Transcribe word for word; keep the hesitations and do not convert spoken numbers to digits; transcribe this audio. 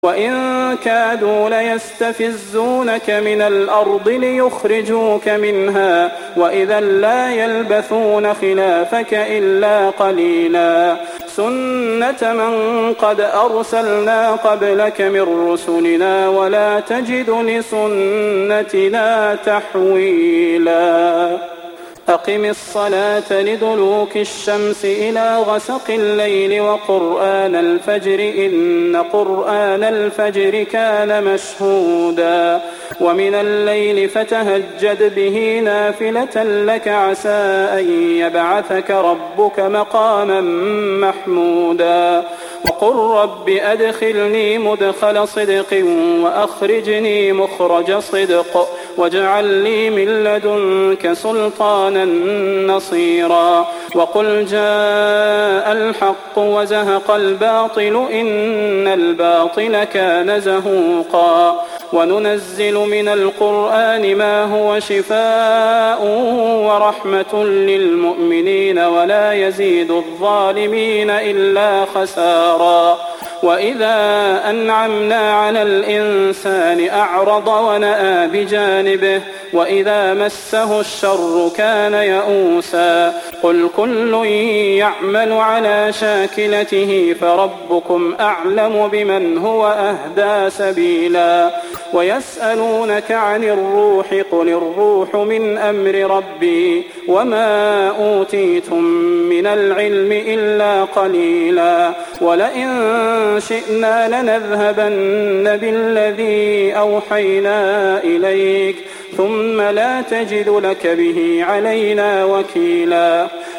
وإن كادوا ليستفزونك من الأرض ليخرجوك منها وإذا لا يلبثون خلافك إلا قليلا سنة من قد أرسلنا قبلك من رسلنا ولا تجد لسنتنا تحويلا أقم الصلاة لدلوك الشمس إلى غسق الليل وقرآن الفجر إن قرآن الفجر كان مشهودا ومن الليل فتهجد به نافلة لك عسى أن يبعثك ربك مقاما محمودا وقل رب أدخلني مدخل صدق وأخرجني مخرج صدق واجعل لي من لدنك سلطانا نصيرا وقل جاء الحق وزهق الباطل إن الباطل كان زهوقا وننزل من القرآن ما هو شفاء ورحمة للمؤمنين ولا يزيد الظالمين إلا خسارا وإذا أنعمنا على الإنسان أعرض ونأى بجانبه وإذا مسه الشر كان يئوسا قل كل يعمل على شاكلته فربكم أعلم بمن هو أهدى سبيلا ويسألونك عن الروح قل الروح من أمر ربي وما أوتيتم من العلم إلا قليلا ولئن شئنا لنذهبن بالذي أوحينا إليك ثم لا تجد لك به علينا وكيلا